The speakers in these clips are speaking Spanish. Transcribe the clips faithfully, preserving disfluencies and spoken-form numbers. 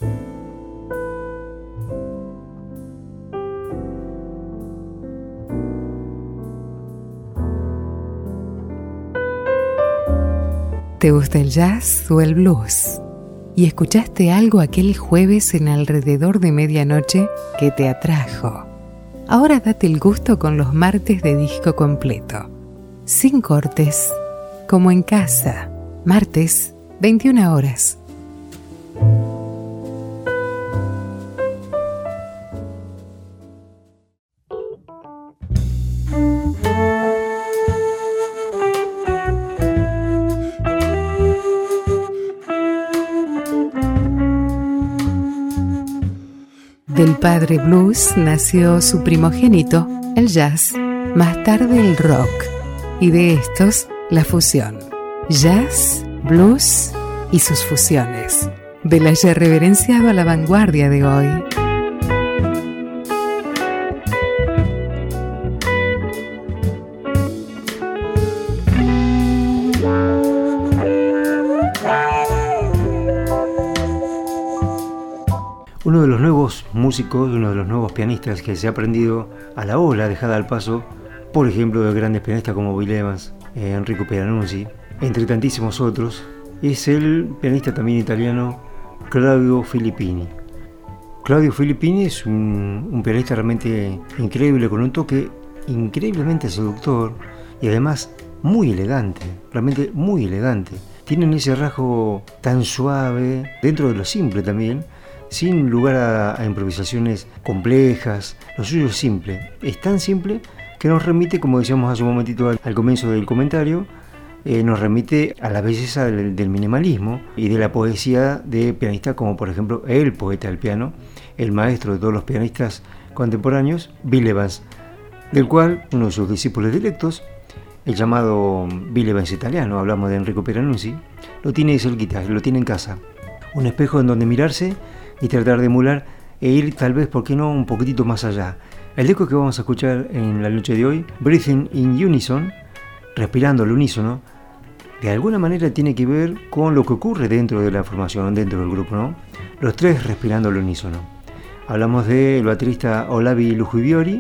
¿Te gusta el jazz o el blues? ¿Y escuchaste algo aquel jueves en alrededor de medianoche que te atrajo? Ahora date el gusto con los martes de disco completo. Sin cortes, como en casa. Martes, veintiuna horas. Del padre blues nació su primogénito, el jazz, más tarde el rock, y de estos, la fusión. Jazz, blues y sus fusiones. De la ya reverenciado a la vanguardia de hoy. Uno de los nuevos músicos, uno de los nuevos pianistas que se ha aprendido a la ola dejada al paso, por ejemplo, de grandes pianistas como Bill Evans, eh, Enrico Pieranunzi, entre tantísimos otros, es el pianista también italiano Claudio Filippini. Claudio Filippini es un, un pianista realmente increíble, con un toque increíblemente seductor y además muy elegante, realmente muy elegante. Tienen ese rasgo tan suave, dentro de lo simple también, sin lugar a, a improvisaciones complejas. Lo suyo es simple, es tan simple que nos remite, como decíamos hace un momentito al, al comienzo del comentario, eh, nos remite a la belleza del, del minimalismo y de la poesía de pianistas como por ejemplo el poeta del piano, el maestro de todos los pianistas contemporáneos, Bill Evans, del cual uno de sus discípulos directos, el llamado Bill Evans italiano, hablamos de Enrico Pieranunzi, lo tiene cerquita, lo tiene en casa. Un espejo en donde mirarse y tratar de emular e ir tal vez, ¿por qué no?, un poquitito más allá. El disco que vamos a escuchar en la noche de hoy, Breathing in Unison, respirando al unísono, de alguna manera tiene que ver con lo que ocurre dentro de la formación, dentro del grupo, ¿no? Los tres respirando al unísono. Hablamos del baterista Olavi Lujuviori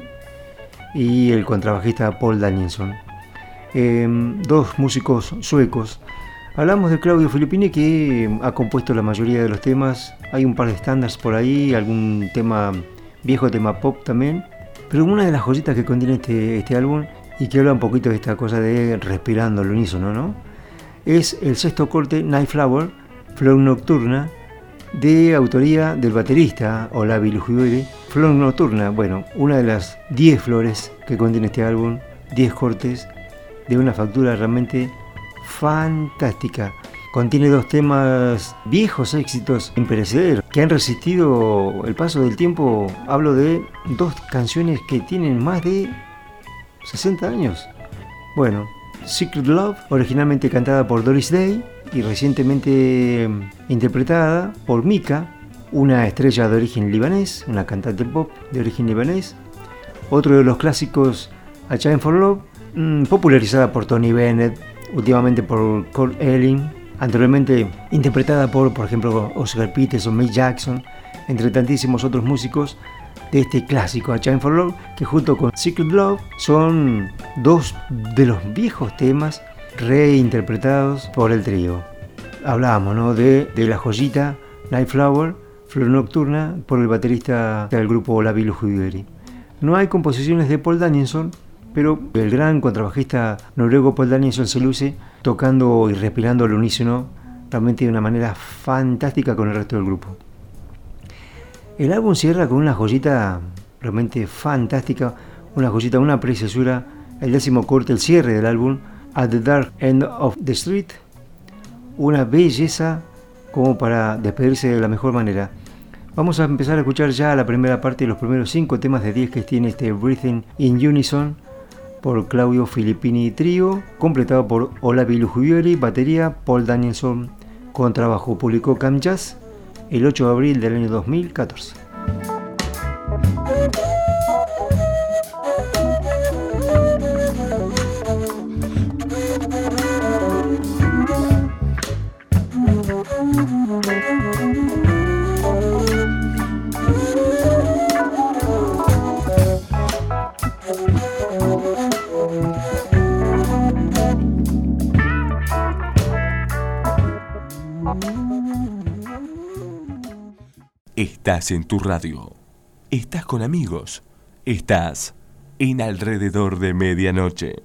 y el contrabajista Paul Danielsson, eh, dos músicos suecos. Hablamos de Claudio Filippini, que ha compuesto la mayoría de los temas. Hay un par de estándares por ahí, algún tema viejo, tema pop también. Pero una de las joyitas que contiene este, este álbum, y que habla un poquito de esta cosa de respirando al unísono, ¿no?, es el sexto corte, Night Flower, Flor Nocturna, de autoría del baterista Olavi Lujuviori. Flor Nocturna, bueno, una de las diez flores que contiene este álbum, diez cortes de una factura realmente fantástica. Contiene dos temas viejos, éxitos imperecederos, que han resistido el paso del tiempo. Hablo de dos canciones que tienen más de sesenta años. Bueno, Secret Love, originalmente cantada por Doris Day y recientemente interpretada por Mika, una estrella de origen libanés, una cantante pop de origen libanés. Otro de los clásicos, A Time for Love, mmm, popularizada por Tony Bennett, últimamente por Kurt Elling, anteriormente interpretada por, por ejemplo, Oscar Peterson, Mick Jackson, entre tantísimos otros músicos de este clásico, A Time for Love, que junto con Secret Love son dos de los viejos temas reinterpretados por el trío. Hablábamos, ¿no?, de, de la joyita Night Flower, Flor Nocturna, por el baterista del grupo Olavi Lujuviori. No hay composiciones de Paul Danielsson, pero el gran contrabajista noruego Paul Danielsson se luce tocando y respirando al unísono realmente de una manera fantástica con el resto del grupo. El álbum cierra con una joyita realmente fantástica, una joyita, una preciosura, el décimo corte, el cierre del álbum, At the Dark End of the Street, una belleza como para despedirse de la mejor manera. Vamos a empezar a escuchar ya la primera parte de los primeros cinco temas de diez que tiene este Breathing in Unison por Claudio Filippini Trío, completado por Olavi Lujuviori, batería, Paul Danielsson, contrabajo. Publicó Cam Jazz el ocho de abril del año dos mil catorce. Estás en tu radio. Estás con amigos. Estás en Alrededor de Medianoche.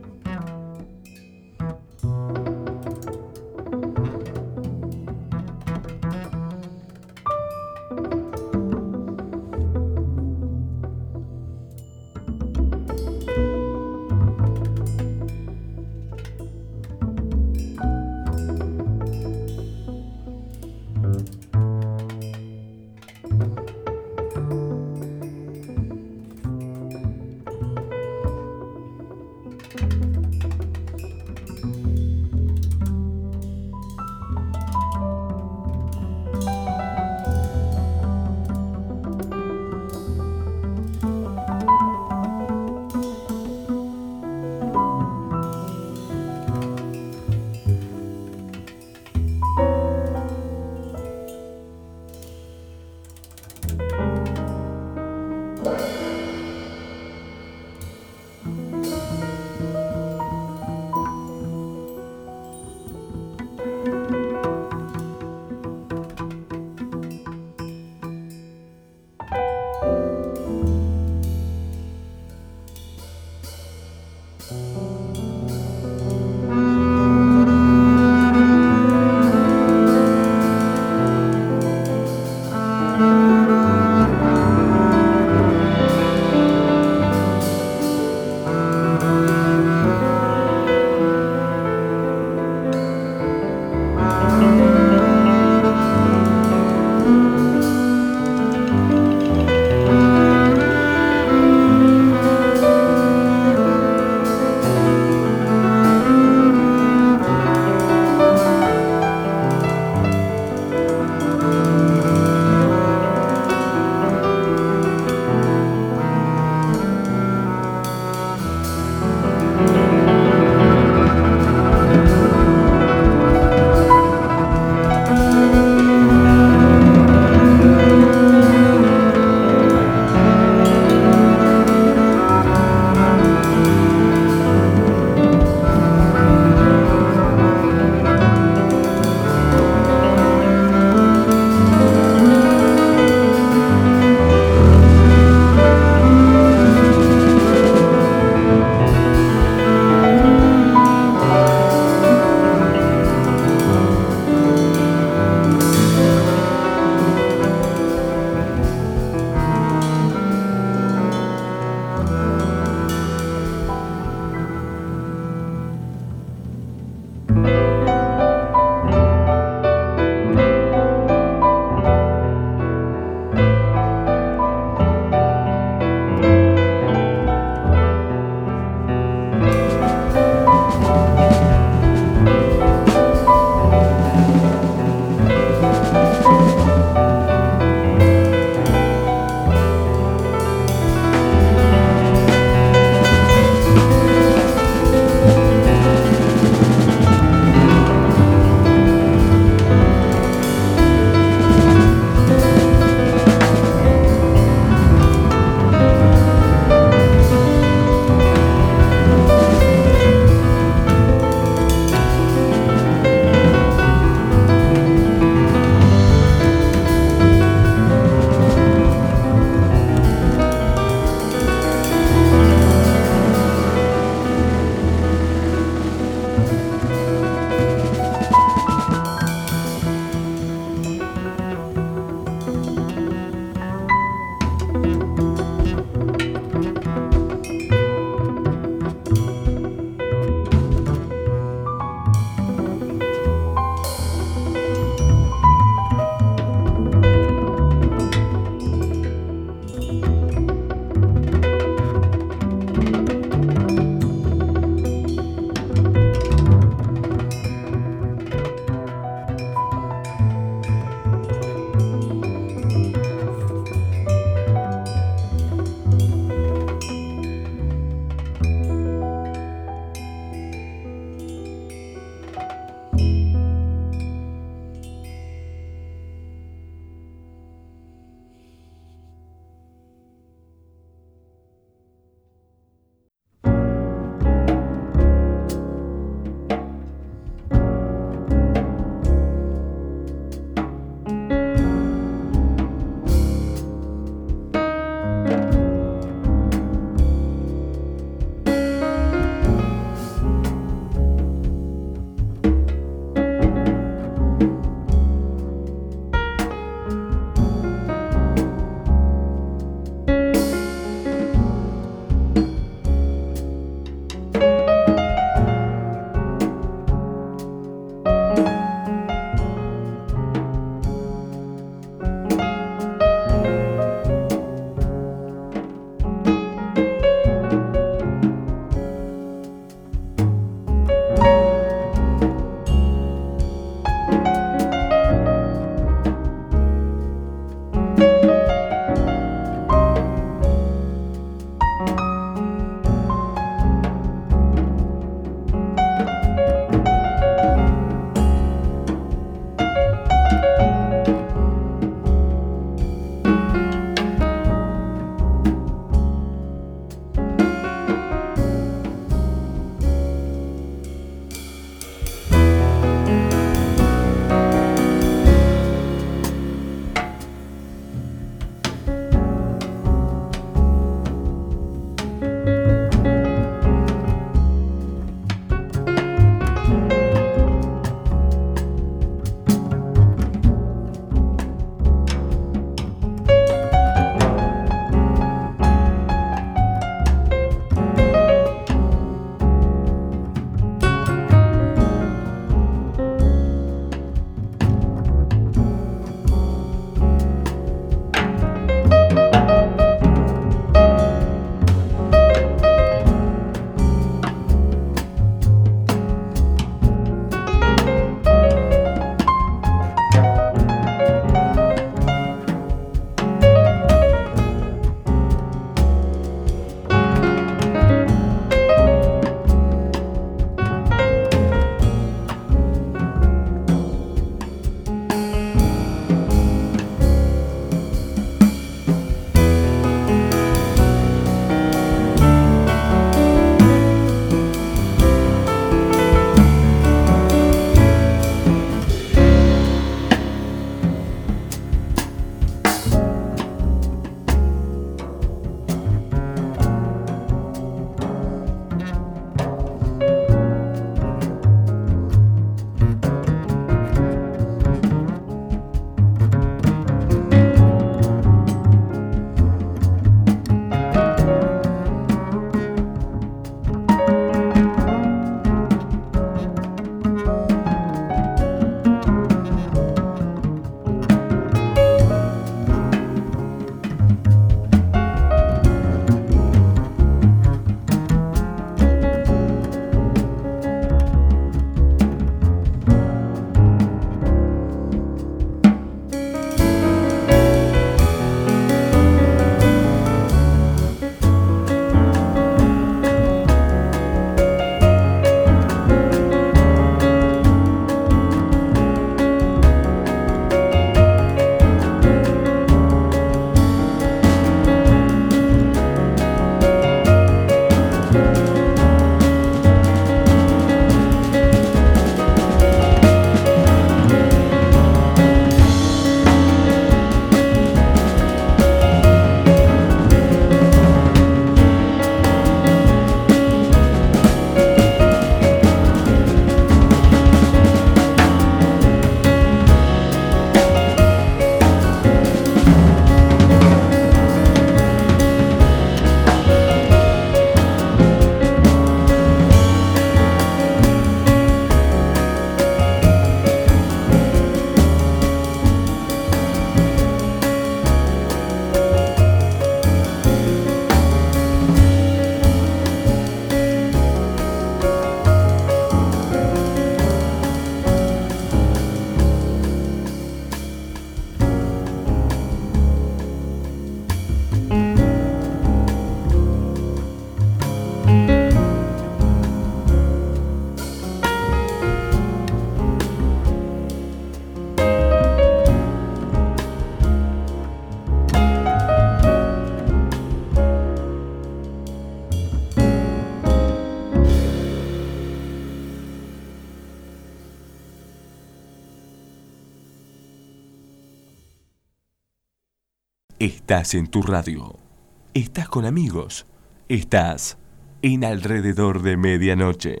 Estás en tu radio. Estás con amigos. Estás en Alrededor de Medianoche.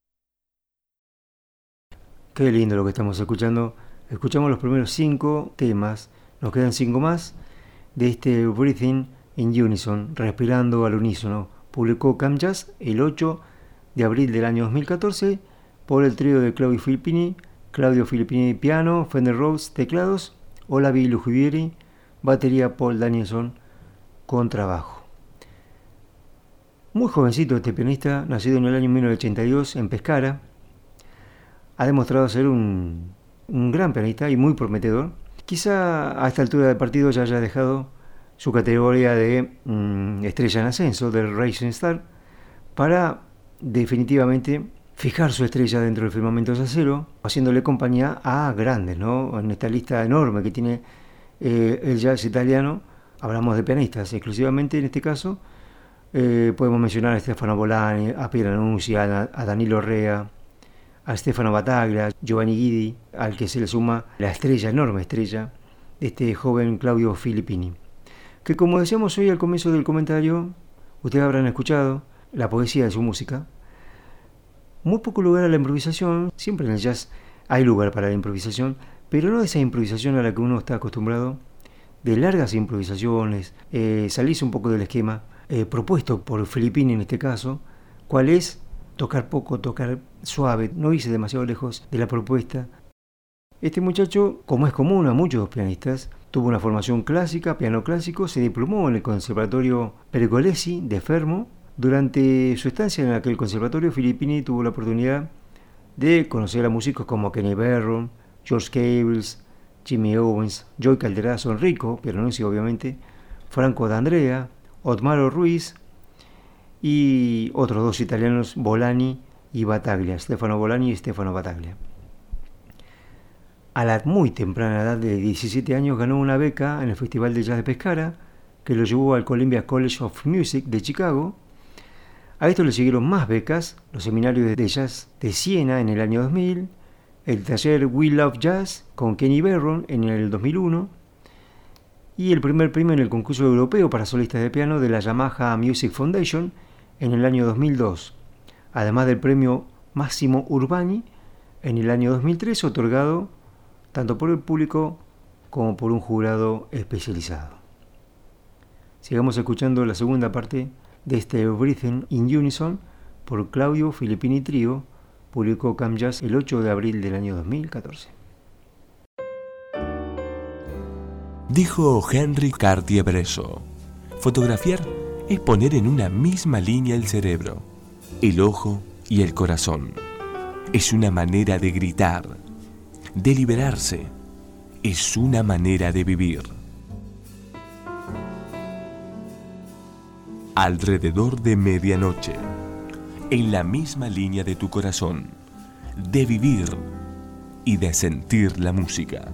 Qué lindo lo que estamos escuchando. Escuchamos los primeros cinco temas. Nos quedan cinco más de este Breathing in Unison, respirando al unísono. Publicó Cam Jazz el ocho de abril del año dos mil catorce por el trío de Claudio Filippini, Claudio Filippini piano, Fender Rhodes teclados, Olavi Lujuvieri batería, Paul Danielson contrabajo. Muy jovencito este pianista, nacido en el año mil novecientos ochenta y dos en Pescara, ha demostrado ser un, un gran pianista y muy prometedor. Quizá a esta altura del partido ya haya dejado su categoría de mmm, estrella en ascenso, del Rising Star, para definitivamente fijar su estrella dentro del firmamento jazzero, haciéndole compañía a grandes, ¿no? En esta lista enorme que tiene eh, el jazz italiano, hablamos de pianistas exclusivamente en este caso, eh, podemos mencionar a Stefano Bolani, a Piero Nunzi, a, a Danilo Rea, a Stefano Battaglia, Giovanni Guidi, al que se le suma la estrella, enorme estrella, de este joven Claudio Filippini, que como decíamos hoy al comienzo del comentario, ustedes habrán escuchado la poesía de su música. Muy poco lugar a la improvisación, siempre en el jazz hay lugar para la improvisación, pero no esa improvisación a la que uno está acostumbrado, de largas improvisaciones, eh, salirse un poco del esquema eh, propuesto por Filippini en este caso, cuál es tocar poco, tocar suave, no irse demasiado lejos de la propuesta. Este muchacho, como es común a muchos pianistas, tuvo una formación clásica, piano clásico, se diplomó en el Conservatorio Pergolesi de Fermo. Durante su estancia en aquel conservatorio, Filippini tuvo la oportunidad de conocer a músicos como Kenny Barron, George Cables, Jimmy Owens, Joey Calderazzo, Enrico Pieronuzzi obviamente, Franco D'Andrea, Otmaro Ruiz y otros dos italianos, Bolani y Battaglia, Stefano Bolani y Stefano Battaglia. A la muy temprana edad de diecisiete años ganó una beca en el Festival de Jazz de Pescara, que lo llevó al Columbia College of Music de Chicago. A esto le siguieron más becas, los seminarios de jazz de Siena en el año dos mil, el taller We Love Jazz con Kenny Barron en el dos mil uno y el primer premio en el concurso europeo para solistas de piano de la Yamaha Music Foundation en el año dos mil dos, además del premio Massimo Urbani en el año dos mil tres, otorgado tanto por el público como por un jurado especializado. Sigamos escuchando la segunda parte de este Breathing in Unison por Claudio Filippini Trio, publicó Cam Jazz el ocho de abril del año dos mil catorce. Dijo Henry Cartier-Bresson, fotografiar es poner en una misma línea el cerebro, el ojo y el corazón. Es una manera de gritar, de liberarse, es una manera de vivir. Alrededor de medianoche, en la misma línea de tu corazón, de vivir y de sentir la música.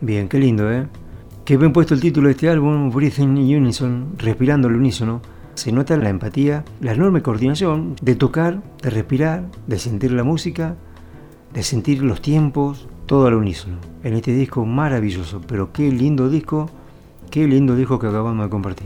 Bien, qué lindo, ¿eh? Qué bien puesto el título de este álbum, Breathing in Unison, respirando al unísono. Se nota la empatía, la enorme coordinación de tocar, de respirar, de sentir la música, de sentir los tiempos, todo al unísono. En este disco maravilloso, pero qué lindo disco, qué lindo disco que acabamos de compartir.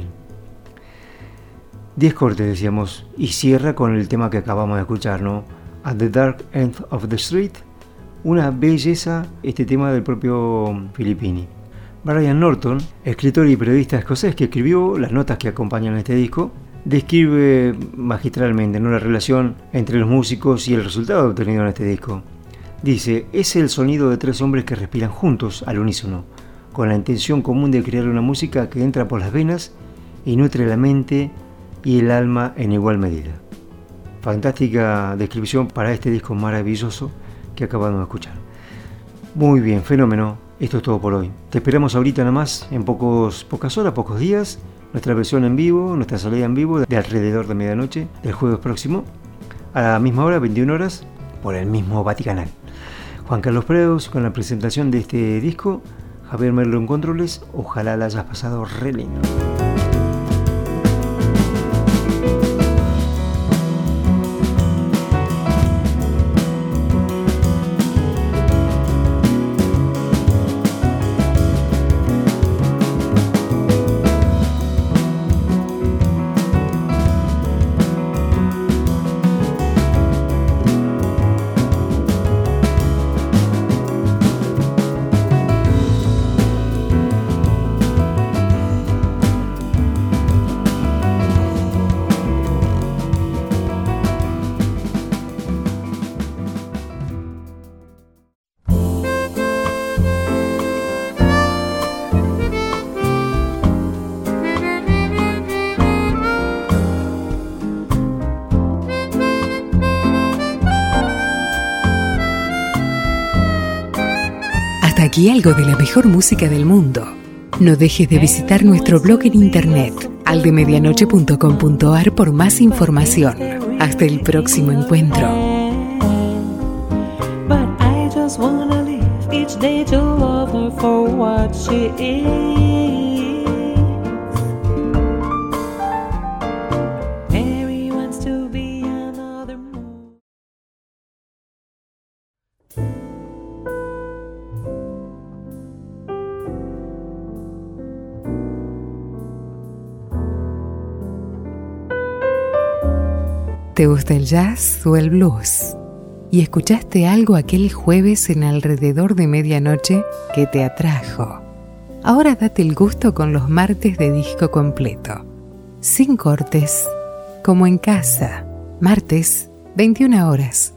Diez cortes, decíamos, y cierra con el tema que acabamos de escuchar, ¿no? At the Dark End of the Street, una belleza, este tema del propio Filippini. Brian Norton, escritor y periodista escocés que escribió las notas que acompañan este disco, describe magistralmente, ¿no?, la relación entre los músicos y el resultado obtenido en este disco. Dice, es el sonido de tres hombres que respiran juntos al unísono, con la intención común de crear una música que entra por las venas y nutre la mente y el alma en igual medida. Fantástica descripción para este disco maravilloso que acabamos de escuchar. Muy bien, fenómeno. Esto es todo por hoy. Te esperamos ahorita nada más, en pocos, pocas horas, pocos días, nuestra versión en vivo, nuestra salida en vivo de alrededor de medianoche del jueves próximo, a la misma hora, veintiuna horas, por el mismo Vaticanal. Juan Carlos Preus con la presentación de este disco, Javier Merlo en controles, ojalá la hayas pasado re lindo. Aquí algo de la mejor música del mundo. No dejes de visitar nuestro blog en internet, aldemedianoche punto com punto a r, por más información. Hasta el próximo encuentro. ¿Te gusta el jazz o el blues? ¿Y escuchaste algo aquel jueves en alrededor de medianoche que te atrajo? Ahora date el gusto con los martes de disco completo. Sin cortes, como en casa. Martes, veintiuna horas.